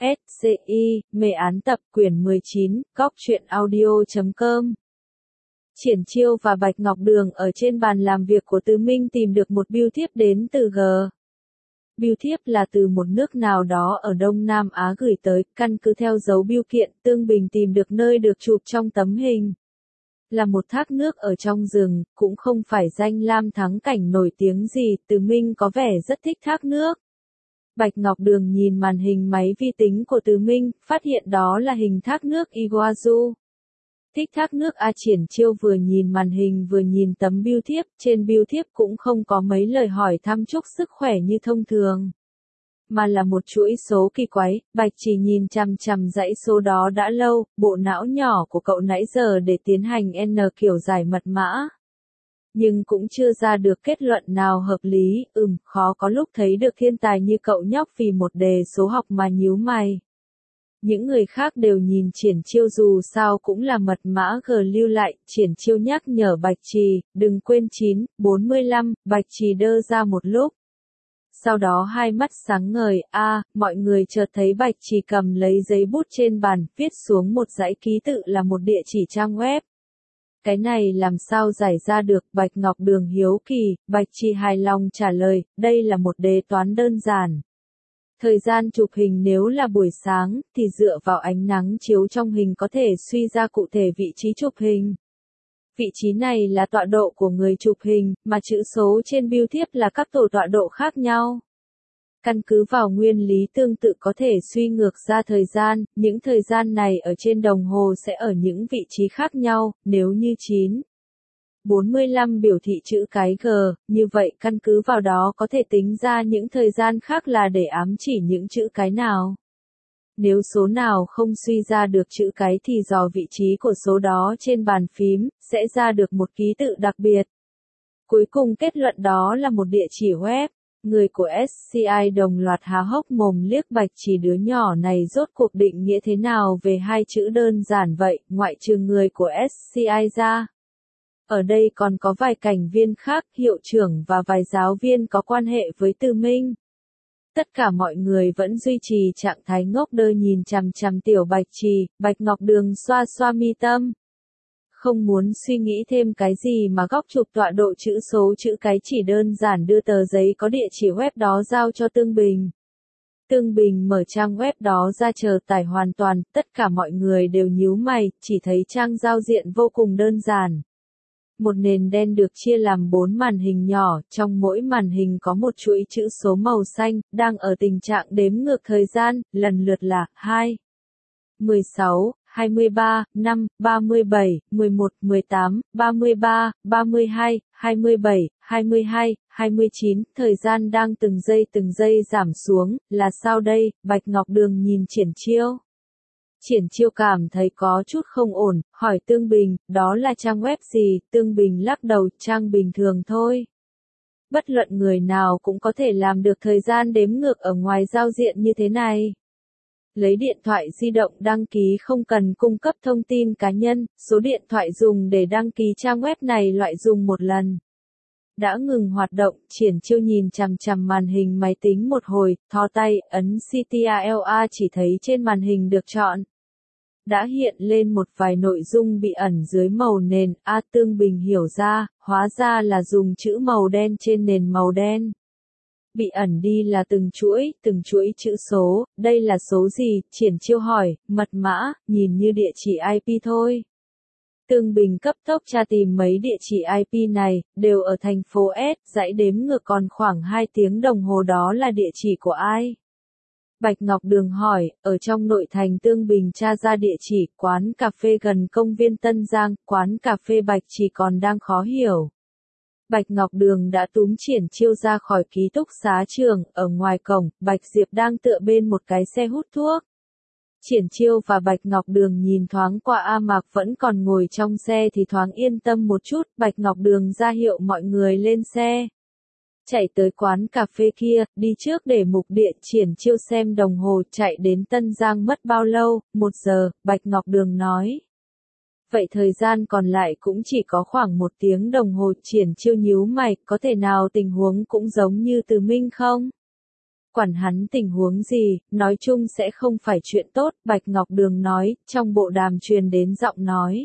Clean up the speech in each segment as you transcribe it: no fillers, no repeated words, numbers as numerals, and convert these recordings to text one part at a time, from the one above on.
SCI, mê án tập quyển 19, góc truyện audio.com. Triển Chiêu và Bạch Ngọc Đường ở trên bàn làm việc của Tứ Minh tìm được một bưu thiếp đến từ G. Bưu thiếp là từ một nước nào đó ở Đông Nam Á gửi tới, căn cứ theo dấu bưu kiện, Tương Bình tìm được nơi được chụp trong tấm hình. Là một thác nước ở trong rừng, cũng không phải danh lam thắng cảnh nổi tiếng gì, Tứ Minh có vẻ rất thích thác nước. Bạch Ngọc Đường nhìn màn hình máy vi tính của Tứ Minh, phát hiện đó là hình thác nước Iguazu. Thích thác nước Triển Chiêu vừa nhìn màn hình vừa nhìn tấm bưu thiếp, trên bưu thiếp cũng không có mấy lời hỏi thăm chúc sức khỏe như thông thường. Mà là một chuỗi số kỳ quái, Bạch chỉ nhìn chằm chằm dãy số đó đã lâu, bộ não nhỏ của cậu nãy giờ để tiến hành N kiểu giải mật mã. Nhưng cũng chưa ra được kết luận nào hợp lý, khó có lúc thấy được thiên tài như cậu nhóc vì một đề số học mà nhíu mày. Những người khác đều nhìn Triển Chiêu dù sao cũng là mật mã G lưu lại, Triển Chiêu nhắc nhở Bạch Trì, đừng quên 945, Bạch Trì đơ ra một lúc. Sau đó hai mắt sáng ngời, mọi người chợt thấy Bạch Trì cầm lấy giấy bút trên bàn, viết xuống một dãy ký tự là một địa chỉ trang web. Cái này làm sao giải ra được, Bạch Ngọc Đường hiếu kỳ, Bạch Trì hài lòng trả lời, đây là một đề toán đơn giản. Thời gian chụp hình nếu là buổi sáng, thì dựa vào ánh nắng chiếu trong hình có thể suy ra cụ thể vị trí chụp hình. Vị trí này là tọa độ của người chụp hình, mà chữ số trên bưu thiếp là các tổ tọa độ khác nhau. Căn cứ vào nguyên lý tương tự có thể suy ngược ra thời gian, những thời gian này ở trên đồng hồ sẽ ở những vị trí khác nhau, nếu như 9:45 biểu thị chữ cái G, như vậy căn cứ vào đó có thể tính ra những thời gian khác là để ám chỉ những chữ cái nào. Nếu số nào không suy ra được chữ cái thì dò vị trí của số đó trên bàn phím, sẽ ra được một ký tự đặc biệt. Cuối cùng kết luận đó là một địa chỉ web. Người của SCI đồng loạt há hốc mồm liếc Bạch Trì, đứa nhỏ này rốt cuộc định nghĩa thế nào về hai chữ đơn giản vậy, ngoại trừ người của SCI ra. Ở đây còn có vài cảnh viên khác, hiệu trưởng và vài giáo viên có quan hệ với Tư Minh. Tất cả mọi người vẫn duy trì trạng thái ngốc đơ nhìn chằm chằm tiểu Bạch Trì, Bạch Ngọc Đường xoa xoa mi tâm. Không muốn suy nghĩ thêm cái gì mà góc chụp tọa độ chữ số chữ cái chỉ đơn giản đưa tờ giấy có địa chỉ web đó giao cho Tương Bình. Tương Bình mở trang web đó ra chờ tải hoàn toàn, tất cả mọi người đều nhíu mày, chỉ thấy trang giao diện vô cùng đơn giản. Một nền đen được chia làm 4 màn hình nhỏ, trong mỗi màn hình có một chuỗi chữ số màu xanh, đang ở tình trạng đếm ngược thời gian, lần lượt là 2, 16, 23, 5, 37, 11, 18, 33, 32, 27, 22, 29, thời gian đang từng giây giảm xuống, là sao đây, Bạch Ngọc Đường nhìn Triển Chiêu. Triển Chiêu cảm thấy có chút không ổn, hỏi Tương Bình, đó là trang web gì, Tương Bình lắc đầu, trang bình thường thôi. Bất luận người nào cũng có thể làm được thời gian đếm ngược ở ngoài giao diện như thế này. Lấy điện thoại di động đăng ký không cần cung cấp thông tin cá nhân, số điện thoại dùng để đăng ký trang web này loại dùng một lần. Đã ngừng hoạt động, Triển Chiêu nhìn chằm chằm màn hình máy tính một hồi, thò tay, ấn Ctrl+A chỉ thấy trên màn hình được chọn. Đã hiện lên một vài nội dung bị ẩn dưới màu nền, Tương Bình hiểu ra, hóa ra là dùng chữ màu đen trên nền màu đen. Bị ẩn đi là từng chuỗi chữ số, đây là số gì, Triển Chiêu hỏi, mật mã, nhìn như địa chỉ IP thôi. Tương Bình cấp tốc tra tìm mấy địa chỉ IP này, đều ở thành phố S, dãy đếm ngược còn khoảng 2 tiếng đồng hồ đó là địa chỉ của ai? Bạch Ngọc Đường hỏi, ở trong nội thành Tương Bình tra ra địa chỉ, quán cà phê gần công viên Tân Giang, quán cà phê Bạch Trì còn đang khó hiểu. Bạch Ngọc Đường đã túm Triển Chiêu ra khỏi ký túc xá trường, ở ngoài cổng, Bạch Diệp đang tựa bên một cái xe hút thuốc. Triển Chiêu và Bạch Ngọc Đường nhìn thoáng qua Mạc vẫn còn ngồi trong xe thì thoáng yên tâm một chút, Bạch Ngọc Đường ra hiệu mọi người lên xe. Chạy tới quán cà phê kia, đi trước để mục điện, Triển Chiêu xem đồng hồ, chạy đến Tân Giang mất bao lâu, 1 giờ, Bạch Ngọc Đường nói. Vậy thời gian còn lại cũng chỉ có khoảng 1 tiếng đồng hồ, Triển Chiêu nhíu mày, có thể nào tình huống cũng giống như Từ Minh không? Quản hắn tình huống gì, nói chung sẽ không phải chuyện tốt, Bạch Ngọc Đường nói, trong bộ đàm truyền đến giọng nói.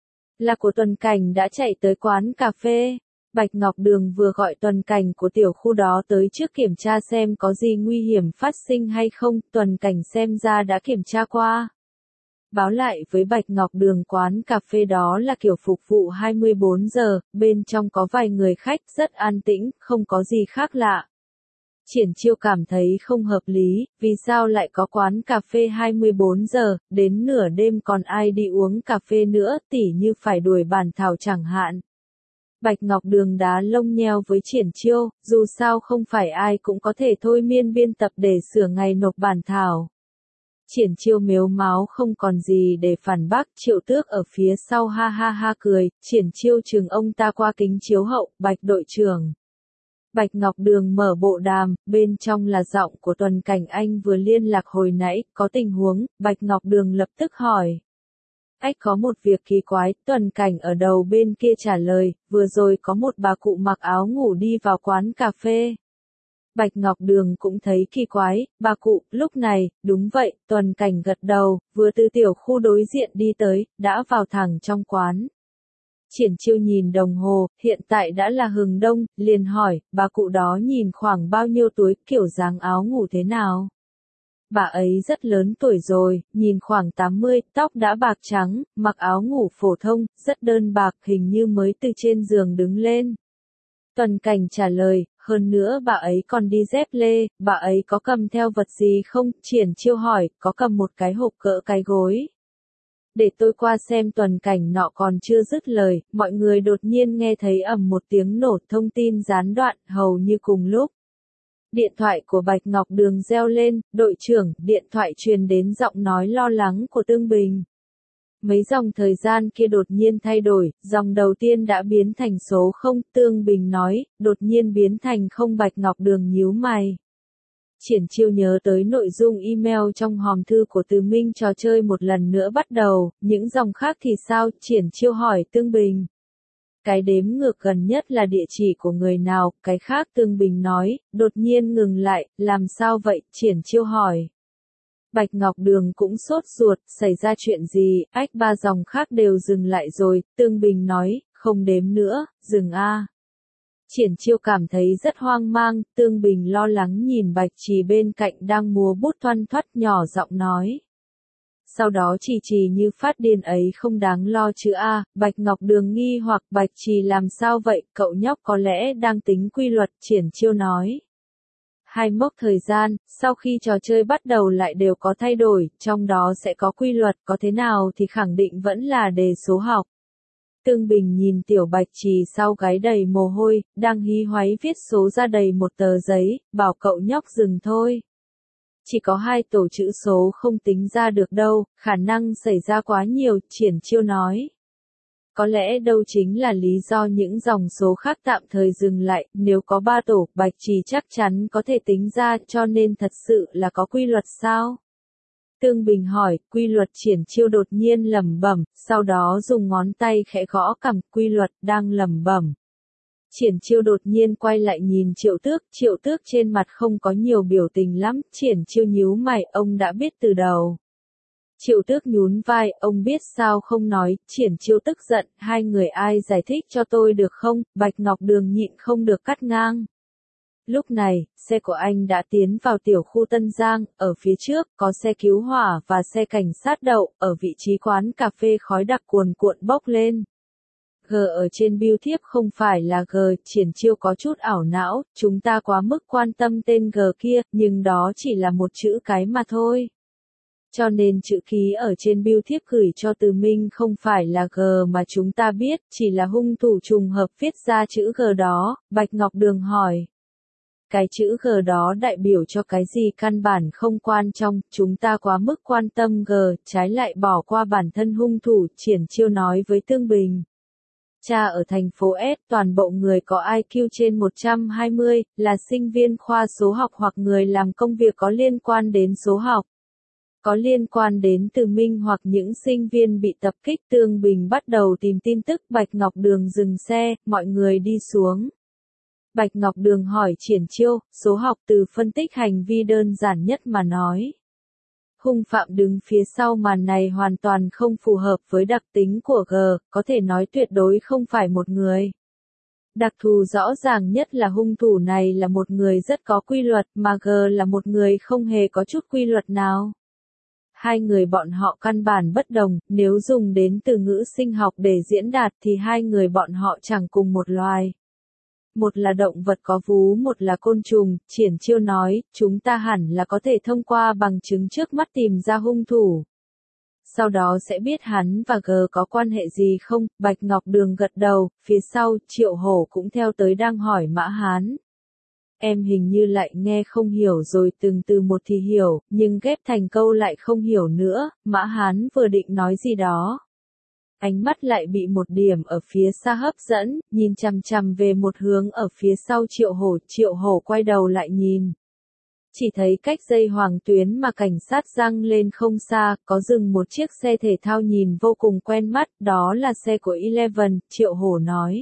Là của Tuần Cảnh đã chạy tới quán cà phê. Bạch Ngọc Đường vừa gọi Tuần Cảnh của tiểu khu đó tới trước kiểm tra xem có gì nguy hiểm phát sinh hay không, Tuần Cảnh xem ra đã kiểm tra qua. Báo lại với Bạch Ngọc Đường quán cà phê đó là kiểu phục vụ 24 giờ, bên trong có vài người khách rất an tĩnh, không có gì khác lạ. Triển Chiêu cảm thấy không hợp lý, vì sao lại có quán cà phê 24 giờ, đến nửa đêm còn ai đi uống cà phê nữa, tỉ như phải đuổi bản thảo chẳng hạn. Bạch Ngọc Đường đá lông nheo với Triển Chiêu, dù sao không phải ai cũng có thể thôi miên biên tập để sửa ngày nộp bản thảo. Triển Chiêu mếu máo không còn gì để phản bác, Triệu Tước ở phía sau ha ha ha cười, Triển Chiêu chừng ông ta qua kính chiếu hậu, Bạch đội trưởng. Bạch Ngọc Đường mở bộ đàm, bên trong là giọng của Tuần Cảnh anh vừa liên lạc hồi nãy, có tình huống, Bạch Ngọc Đường lập tức hỏi. Ách có một việc kỳ quái, Tuần Cảnh ở đầu bên kia trả lời, vừa rồi có một bà cụ mặc áo ngủ đi vào quán cà phê. Bạch Ngọc Đường cũng thấy kỳ quái, bà cụ, lúc này, đúng vậy, Tuần Cảnh gật đầu, vừa từ tiểu khu đối diện đi tới, đã vào thẳng trong quán. Triển Chiêu nhìn đồng hồ, hiện tại đã là hừng đông, liền hỏi, bà cụ đó nhìn khoảng bao nhiêu tuổi, kiểu dáng áo ngủ thế nào? Bà ấy rất lớn tuổi rồi, nhìn khoảng 80, tóc đã bạc trắng, mặc áo ngủ phổ thông, rất đơn bạc, hình như mới từ trên giường đứng lên. Tuần Cảnh trả lời, hơn nữa bà ấy còn đi dép lê, bà ấy có cầm theo vật gì không? Triển Chiêu hỏi, có cầm một cái hộp cỡ cái gối. Để tôi qua xem. Tuần Cảnh nọ còn chưa dứt lời, mọi người đột nhiên nghe thấy ầm một tiếng nổ, thông tin gián đoạn, hầu như cùng lúc. Điện thoại của Bạch Ngọc Đường reo lên, đội trưởng, điện thoại truyền đến giọng nói lo lắng của Tương Bình. Mấy dòng thời gian kia đột nhiên thay đổi, dòng đầu tiên đã biến thành số 0, Tương Bình nói, đột nhiên biến thành 0. Bạch Ngọc Đường nhíu mày. Triển Chiêu nhớ tới nội dung email trong hòm thư của Từ Minh, trò chơi một lần nữa bắt đầu, những dòng khác thì sao? Triển Chiêu hỏi Tương Bình. Cái đếm ngược gần nhất là địa chỉ của người nào, cái khác Tương Bình nói, đột nhiên ngừng lại, làm sao vậy? Triển Chiêu hỏi. Bạch Ngọc Đường cũng sốt ruột, xảy ra chuyện gì? Ách, ba dòng khác đều dừng lại rồi, Tương Bình nói, không đếm nữa, dừng a. Triển Chiêu cảm thấy rất hoang mang, Tương Bình lo lắng nhìn Bạch Trì bên cạnh đang múa bút thoăn thoắt, nhỏ giọng nói. Sau đó Trì như phát điên ấy không đáng lo chứ a. Bạch Ngọc Đường nghi hoặc, Bạch Trì làm sao vậy, cậu nhóc có lẽ đang tính quy luật, Triển Chiêu nói. Hai mốc thời gian, sau khi trò chơi bắt đầu lại đều có thay đổi, trong đó sẽ có quy luật, có thế nào thì khẳng định vẫn là đề số học. Tương Bình nhìn tiểu Bạch Trì sau gáy đầy mồ hôi, đang hí hoáy viết số ra đầy một tờ giấy, bảo cậu nhóc dừng thôi. Chỉ có 2 tổ chữ số không tính ra được đâu, khả năng xảy ra quá nhiều, Triển Chiêu nói. Có lẽ đâu chính là lý do những dòng số khác tạm thời dừng lại, nếu có 3 tổ, Bạch Trì chắc chắn có thể tính ra, cho nên thật sự là có quy luật sao? Tương Bình hỏi, quy luật. Triển Chiêu đột nhiên lẩm bẩm, sau đó dùng ngón tay khẽ gõ cằm, quy luật, đang lẩm bẩm. Triển Chiêu đột nhiên quay lại nhìn Triệu Tước trên mặt không có nhiều biểu tình lắm, Triển Chiêu nhíu mày, ông đã biết từ đầu. Triệu Tước nhún vai, ông biết sao không nói, Triển Chiêu tức giận, hai người ai giải thích cho tôi được không? Bạch Ngọc Đường nhịn không được cắt ngang. Lúc này, xe của anh đã tiến vào tiểu khu Tân Giang, ở phía trước, có xe cứu hỏa và xe cảnh sát đậu, ở vị trí quán cà phê khói đặc cuồn cuộn bốc lên. G ở trên bưu thiếp không phải là G, Triển Chiêu có chút ảo não, chúng ta quá mức quan tâm tên G kia, nhưng đó chỉ là một chữ cái mà thôi. Cho nên chữ ký ở trên bưu thiếp gửi cho Từ Minh không phải là G mà chúng ta biết, chỉ là hung thủ trùng hợp viết ra chữ G đó, Bạch Ngọc Đường hỏi. Cái chữ G đó đại biểu cho cái gì căn bản không quan trọng, chúng ta quá mức quan tâm G, trái lại bỏ qua bản thân hung thủ, Triển Chiêu nói với Tương Bình. Cha ở thành phố S, toàn bộ người có IQ trên 120, là sinh viên khoa số học hoặc người làm công việc có liên quan đến số học. Có liên quan đến Từ Minh hoặc những sinh viên bị tập kích. Tương Bình bắt đầu tìm tin tức. Bạch Ngọc Đường dừng xe, mọi người đi xuống. Bạch Ngọc Đường hỏi Triển Chiêu, số học từ phân tích hành vi đơn giản nhất mà nói. Hung phạm đứng phía sau màn này hoàn toàn không phù hợp với đặc tính của G, có thể nói tuyệt đối không phải một người. Đặc thù rõ ràng nhất là hung thủ này là một người rất có quy luật mà G là một người không hề có chút quy luật nào. Hai người bọn họ căn bản bất đồng, nếu dùng đến từ ngữ sinh học để diễn đạt thì hai người bọn họ chẳng cùng một loài. Một là động vật có vú, một là côn trùng, Triển Chiêu nói, chúng ta hẳn là có thể thông qua bằng chứng trước mắt tìm ra hung thủ. Sau đó sẽ biết hắn và G có quan hệ gì không, Bạch Ngọc Đường gật đầu, phía sau, Triệu Hổ cũng theo tới đang hỏi Mã Hán. Em hình như lại nghe không hiểu rồi, từng từ một thì hiểu, nhưng ghép thành câu lại không hiểu nữa, Mã Hán vừa định nói gì đó. Ánh mắt lại bị một điểm ở phía xa hấp dẫn, nhìn chằm chằm về một hướng ở phía sau Triệu Hổ quay đầu lại nhìn. Chỉ thấy cách dây hoàng tuyến mà cảnh sát giăng lên không xa, có dừng một chiếc xe thể thao nhìn vô cùng quen mắt, đó là xe của Eleven, Triệu Hổ nói.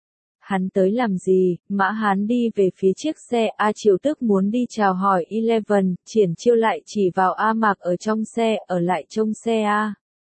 Hắn tới làm gì? Mã Hán đi về phía chiếc xe, Triều Tước muốn đi chào hỏi Eleven, Triển Chiêu lại chỉ vào A Mạc ở trong xe, ở lại trông xe a.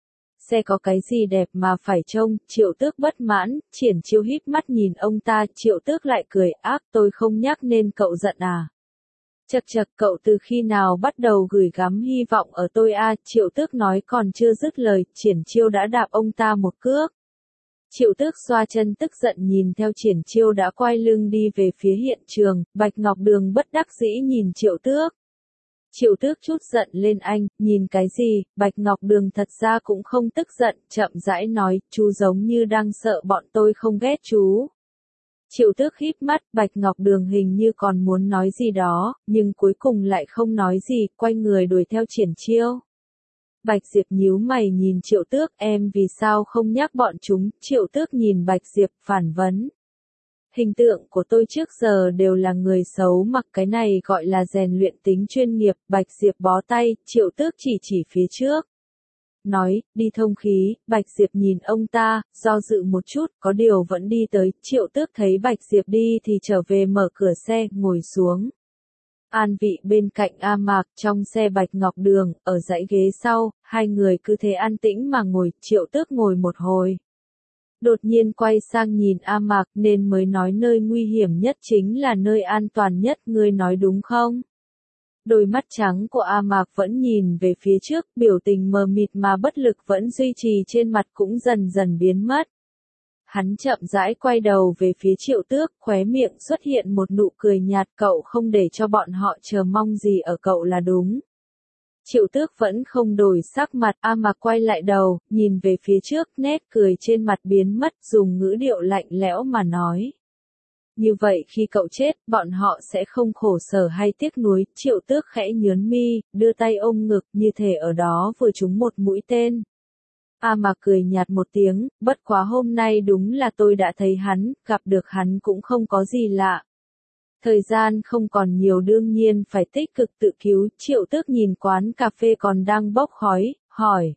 Xe có cái gì đẹp mà phải trông, Triệu Tước bất mãn, Triển Chiêu híp mắt nhìn ông ta, Triệu Tước lại cười, ác tôi không nhắc nên cậu giận à. Chậc chậc, cậu từ khi nào bắt đầu gửi gắm hy vọng ở tôi a? Triệu Tước nói còn chưa dứt lời, Triển Chiêu đã đạp ông ta một cước. Triệu Tước xoa chân tức giận nhìn theo Triển Chiêu đã quay lưng đi về phía hiện trường, Bạch Ngọc Đường bất đắc dĩ nhìn Triệu Tước. Triệu Tước chút giận lên anh, nhìn cái gì, Bạch Ngọc Đường thật ra cũng không tức giận, chậm rãi nói, chú giống như đang sợ bọn tôi không ghét chú. Triệu Tước híp mắt, Bạch Ngọc Đường hình như còn muốn nói gì đó, nhưng cuối cùng lại không nói gì, quay người đuổi theo Triển Chiêu. Bạch Diệp nhíu mày nhìn Triệu Tước, em vì sao không nhắc bọn chúng, Triệu Tước nhìn Bạch Diệp, phản vấn. Hình tượng của tôi trước giờ đều là người xấu, mặc cái này gọi là rèn luyện tính chuyên nghiệp, Bạch Diệp bó tay, Triệu Tước chỉ phía trước. Nói, đi thông khí, Bạch Diệp nhìn ông ta, do dự một chút, có điều vẫn đi tới, Triệu Tước thấy Bạch Diệp đi thì trở về mở cửa xe, ngồi xuống. An vị bên cạnh A Mạc, trong xe Bạch Ngọc Đường, ở dãy ghế sau, hai người cứ thế an tĩnh mà ngồi, Triệu Tước ngồi một hồi. Đột nhiên quay sang nhìn A Mạc nên mới nói nơi nguy hiểm nhất chính là nơi an toàn nhất, ngươi nói đúng không? Đôi mắt trắng của A Mạc vẫn nhìn về phía trước, biểu tình mờ mịt mà bất lực vẫn duy trì trên mặt cũng dần dần biến mất. Hắn chậm rãi quay đầu về phía Triệu Tước, khóe miệng xuất hiện một nụ cười nhạt, cậu không để cho bọn họ chờ mong gì ở cậu là đúng. Triệu Tước vẫn không đổi sắc mặt, A Mạc quay lại đầu, nhìn về phía trước, nét cười trên mặt biến mất, dùng ngữ điệu lạnh lẽo mà nói. Như vậy khi cậu chết, bọn họ sẽ không khổ sở hay tiếc nuối, Triệu Tước khẽ nhớn mi, đưa tay ôm ngực, như thể ở đó vừa trúng một mũi tên. A Mạc cười nhạt một tiếng, bất quá hôm nay đúng là tôi đã thấy hắn, gặp được hắn cũng không có gì lạ. Thời gian không còn nhiều đương nhiên phải tích cực tự cứu, Triệu Tước nhìn quán cà phê còn đang bốc khói, hỏi.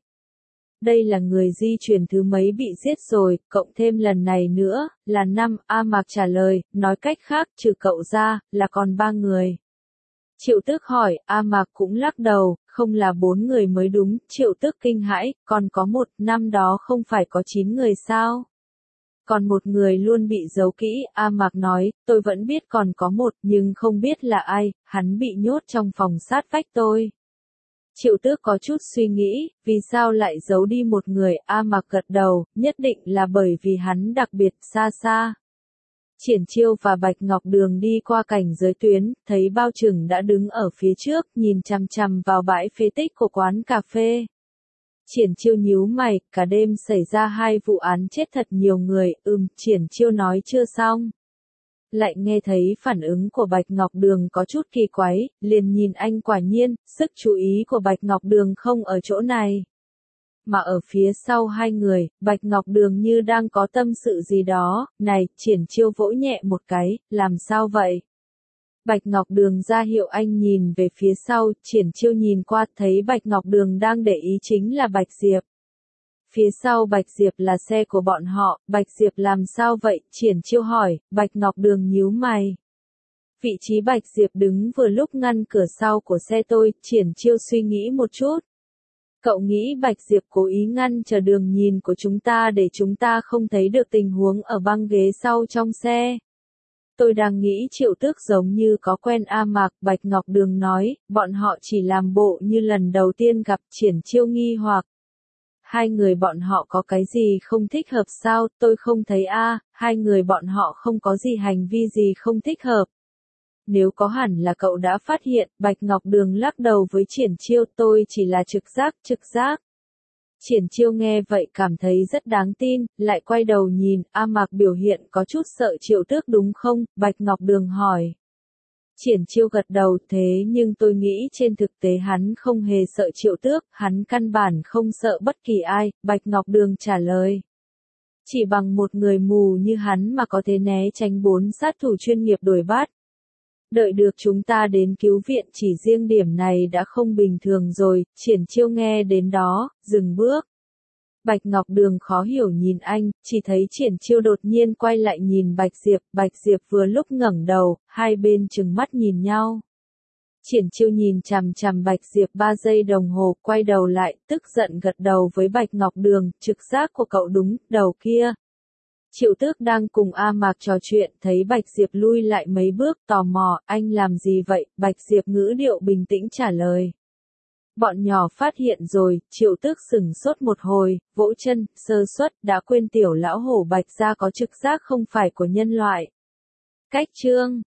Đây là người di chuyển thứ mấy bị giết rồi, cộng thêm lần này nữa, là 5, A Mạc trả lời, nói cách khác, trừ cậu ra, là còn 3 người. Triệu Tước hỏi, A Mạc cũng lắc đầu, không là 4 người mới đúng, Triệu Tước kinh hãi, còn có 1, năm đó không phải có 9 người sao? Còn một người luôn bị giấu kỹ, A Mạc nói, tôi vẫn biết còn có 1, nhưng không biết là ai, hắn bị nhốt trong phòng sát vách tôi. Triệu Tước có chút suy nghĩ, vì sao lại giấu đi một người, A Mạc gật đầu, nhất định là bởi vì hắn đặc biệt xa xa. Triển Chiêu và Bạch Ngọc Đường đi qua cảnh giới tuyến, thấy Bao Trừng đã đứng ở phía trước, nhìn chằm chằm vào bãi phế tích của quán cà phê. Triển Chiêu nhíu mày, cả đêm xảy ra 2 vụ án chết thật nhiều người, Triển Chiêu nói chưa xong. Lại nghe thấy phản ứng của Bạch Ngọc Đường có chút kỳ quái, liền nhìn anh quả nhiên, sức chú ý của Bạch Ngọc Đường không ở chỗ này. Mà ở phía sau hai người, Bạch Ngọc Đường như đang có tâm sự gì đó, này, Triển Chiêu vỗ nhẹ một cái, làm sao vậy? Bạch Ngọc Đường ra hiệu anh nhìn về phía sau, Triển Chiêu nhìn qua thấy Bạch Ngọc Đường đang để ý chính là Bạch Diệp. Phía sau Bạch Diệp là xe của bọn họ, Bạch Diệp làm sao vậy? Triển Chiêu hỏi, Bạch Ngọc Đường nhíu mày. Vị trí Bạch Diệp đứng vừa lúc ngăn cửa sau của xe tôi, Triển Chiêu suy nghĩ một chút. Cậu nghĩ Bạch Diệp cố ý ngăn trở đường nhìn của chúng ta để chúng ta không thấy được tình huống ở băng ghế sau trong xe. Tôi đang nghĩ Triệu Tước giống như có quen A Mạc, Bạch Ngọc Đường nói, bọn họ chỉ làm bộ như lần đầu tiên gặp. Triển Chiêu nghi hoặc. Hai người bọn họ có cái gì không thích hợp sao? Tôi không thấy hai người bọn họ không có gì hành vi gì không thích hợp. Nếu có hẳn là cậu đã phát hiện. Bạch Ngọc Đường lắc đầu với Triển Chiêu, tôi chỉ là trực giác. Triển Chiêu nghe vậy cảm thấy rất đáng tin, lại quay đầu nhìn, A Mạc biểu hiện có chút sợ Triệu Tước đúng không? Bạch Ngọc Đường hỏi. Triển Chiêu gật đầu, thế nhưng tôi nghĩ trên thực tế hắn không hề sợ Triệu Tước, hắn căn bản không sợ bất kỳ ai. Bạch Ngọc Đường trả lời. Chỉ bằng một người mù như hắn mà có thể né tránh 4 sát thủ chuyên nghiệp đuổi bắt. Đợi được chúng ta đến cứu viện, chỉ riêng điểm này đã không bình thường rồi. Triển Chiêu nghe đến đó, dừng bước. Bạch Ngọc Đường khó hiểu nhìn anh, chỉ thấy Triển Chiêu đột nhiên quay lại nhìn Bạch Diệp vừa lúc ngẩng đầu, hai bên trừng mắt nhìn nhau. Triển Chiêu nhìn chằm chằm Bạch Diệp 3 giây đồng hồ, quay đầu lại, tức giận gật đầu với Bạch Ngọc Đường, trực giác của cậu đúng, đầu kia. Triệu Tước đang cùng A Mạc trò chuyện, thấy Bạch Diệp lui lại mấy bước, tò mò, anh làm gì vậy? Bạch Diệp ngữ điệu bình tĩnh trả lời. Bọn nhỏ phát hiện rồi. Triệu Tước sửng sốt một hồi, vỗ chân, sơ suất, đã quên tiểu lão hổ Bạch gia có trực giác không phải của nhân loại. Cách chương